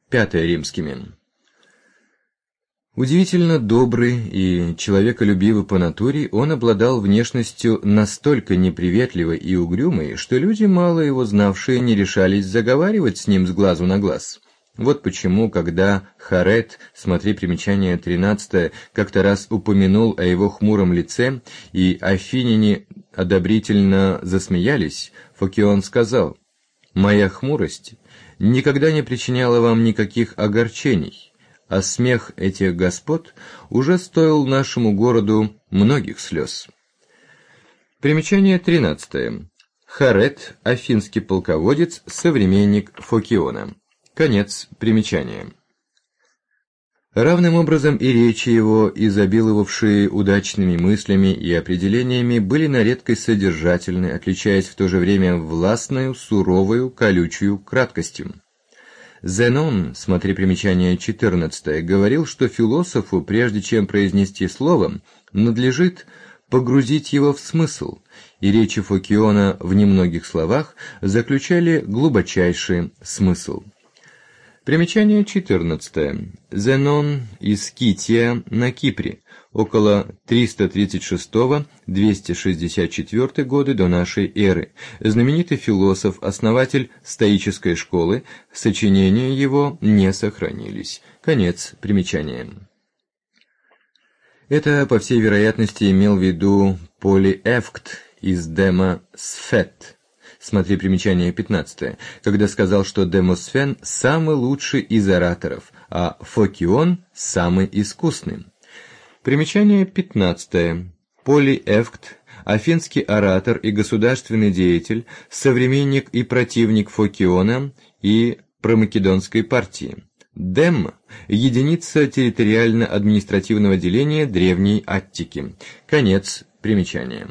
пятое римскими. Удивительно добрый и человеколюбивый по натуре, он обладал внешностью настолько неприветливой и угрюмой, что люди, мало его знавшие, не решались заговаривать с ним с глазу на глаз. Вот почему, когда Харет, смотри примечание 13, как-то раз упомянул о его хмуром лице, и афиняне одобрительно засмеялись, Фокион сказал: «Моя хмурость никогда не причиняла вам никаких огорчений, а смех этих господ уже стоил нашему городу многих слез». Примечание 13. Харет, афинский полководец, современник Фокиона. Конец примечания. Равным образом и речи его, изобиловавшие удачными мыслями и определениями, были на редкость содержательны, отличаясь в то же время властную, суровую, колючую краткостью. Зенон, смотри примечание 14, говорил, что философу, прежде чем произнести слово, надлежит погрузить его в смысл, и речи Фокиона в немногих словах заключали глубочайший смысл. Примечание 14. Зенон из Кития на Кипре, около 336-264 годы до нашей эры. Знаменитый философ, основатель стоической школы, сочинения его не сохранились. Конец примечания. Это, по всей вероятности, имел в виду Полиэвкт из Демосфет. Смотри примечание 15, когда сказал, что Демосфен самый лучший из ораторов, а Фокион самый искусный. Примечание 15. Полиэвкт, афинский оратор и государственный деятель, современник и противник Фокиона и промакедонской партии. Дем – единица территориально-административного деления древней Аттики. Конец примечания.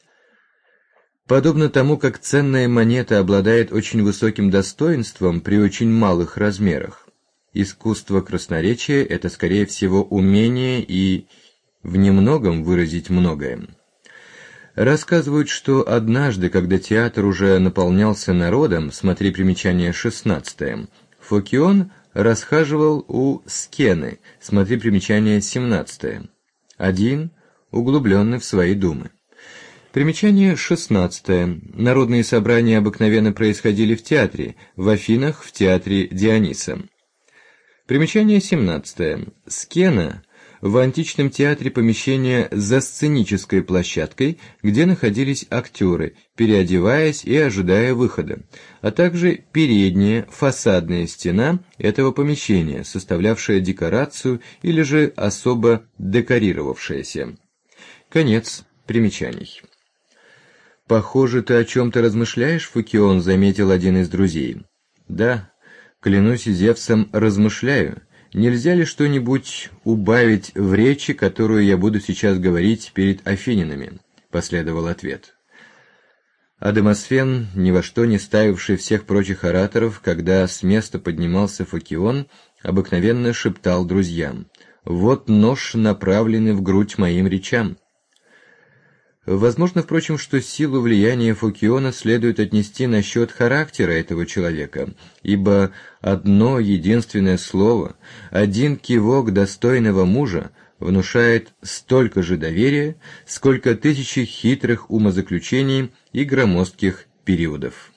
Подобно тому, как ценная монета обладает очень высоким достоинством при очень малых размерах, искусство красноречия – это, скорее всего, умение и в немногом выразить многое. Рассказывают, что однажды, когда театр уже наполнялся народом, смотри примечание 16, Фокион расхаживал у Скены, смотри примечание 17, один, углубленный в свои думы. Примечание 16. Народные собрания обыкновенно происходили в театре, в Афинах в театре Диониса. Примечание 17. Скена – в античном театре помещение за сценической площадкой, где находились актеры, переодеваясь и ожидая выхода, а также передняя фасадная стена этого помещения, составлявшая декорацию или же особо декорировавшаяся. Конец примечаний. «Похоже, ты о чем-то размышляешь, Фокион», — заметил один из друзей. «Да, клянусь Зевсом, размышляю. Нельзя ли что-нибудь убавить в речи, которую я буду сейчас говорить перед афинянами?» — последовал ответ. А Демосфен, ни во что не ставивший всех прочих ораторов, когда с места поднимался Фокион, обыкновенно шептал друзьям: «Вот нож, направленный в грудь моим речам». Возможно, впрочем, что силу влияния Фокиона следует отнести насчет характера этого человека, ибо одно единственное слово, один кивок достойного мужа внушает столько же доверия, сколько тысячи хитрых умозаключений и громоздких периодов.